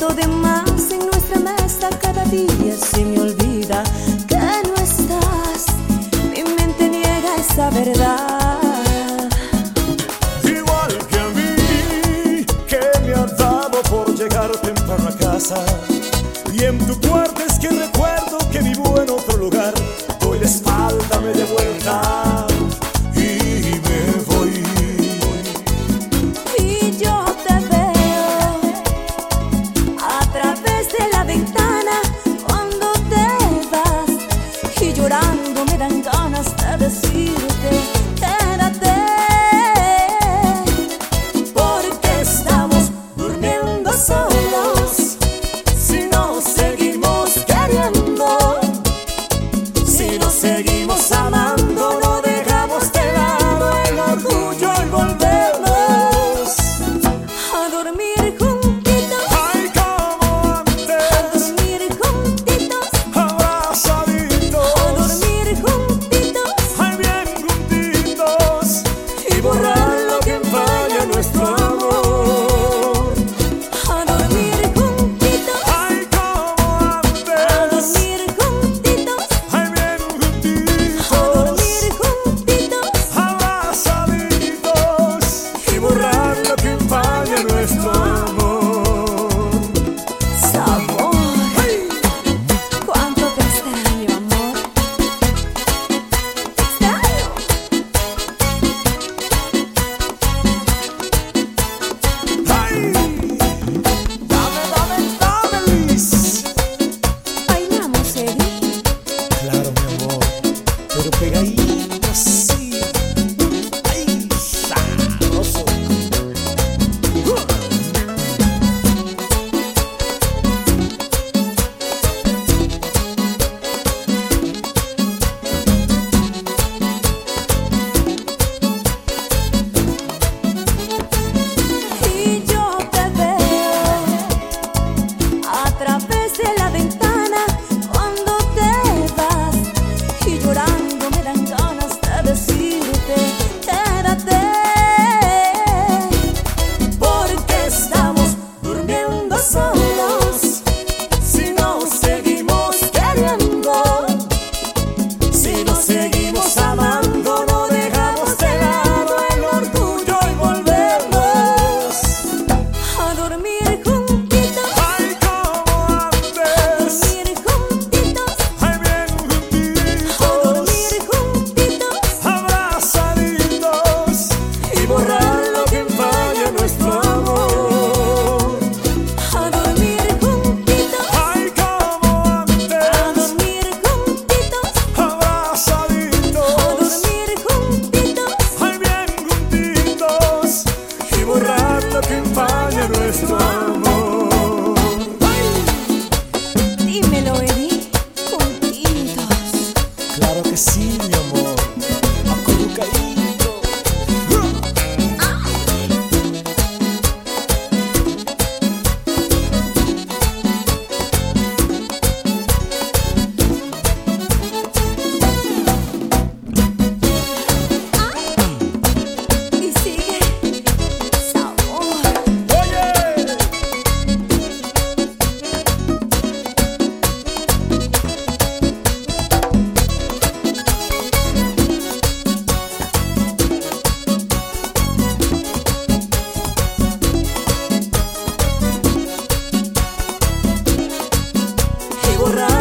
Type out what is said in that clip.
alimento de más en nuestra mesa. Cada día se me olvida que no estás. Mi mente niega esa verdad. Igual que a mí, que me ha dado por llegar temprano a casa. Y en tu cuarto es que recuerdo que vivo en otro lugar. Doy la espalda, me de vuelta y me voy. Y yo te veo a través de la ventana cuando te vas. Y llorando me dan ganas de decirte: quédate, porque estamos durmiendo solos. Si nos seguimos queriendo, si nos seguimos amando, no dejamos de lado el orgullo y volvemos a dormir juntitos. Ay, como antes, A dormir juntitos, abrazaditos, a dormir juntitos, ay, bien juntitos, y borrar lo que empaña nuestro amor. A dormir juntitos, ay, como a antes, dormir juntitos, ay, bien a juntitos, dormir juntitos, abrazaditos, y borrar lo que empaña nuestro amor. sabor. Cuánto te extraño, amor. Te extraño. Ay, dame, Liz. Bailamos, Eddie. Claro, mi amor, pero pegadito así. Ay, sabroso. Y yo te veo a través de la ventana cuando te vas. Y llorando me dan ganas de decirte: quédate, porque estamos durmiendo solos. Si nos seguimos queriendo, si nos seguimos amando, no dejamos de lado el orgullo y volvemos a dormir juntitos. Ay, como A antes, dormir juntitos, ay, bien a juntitos, dormir juntitos, abrazaditos, y borrar lo que empaña nuestro amor. A dormir juntitos, ay, como a antes, dormir juntitos, abrazaditos, a dormir juntitos, ay, bien juntitos, y borrar lo que empaña nuestro amor. dímelo, Eddie, juntitos. Claro que sí, mi amor, acurrucadito. Y sigue sabor. Oye, Y borrar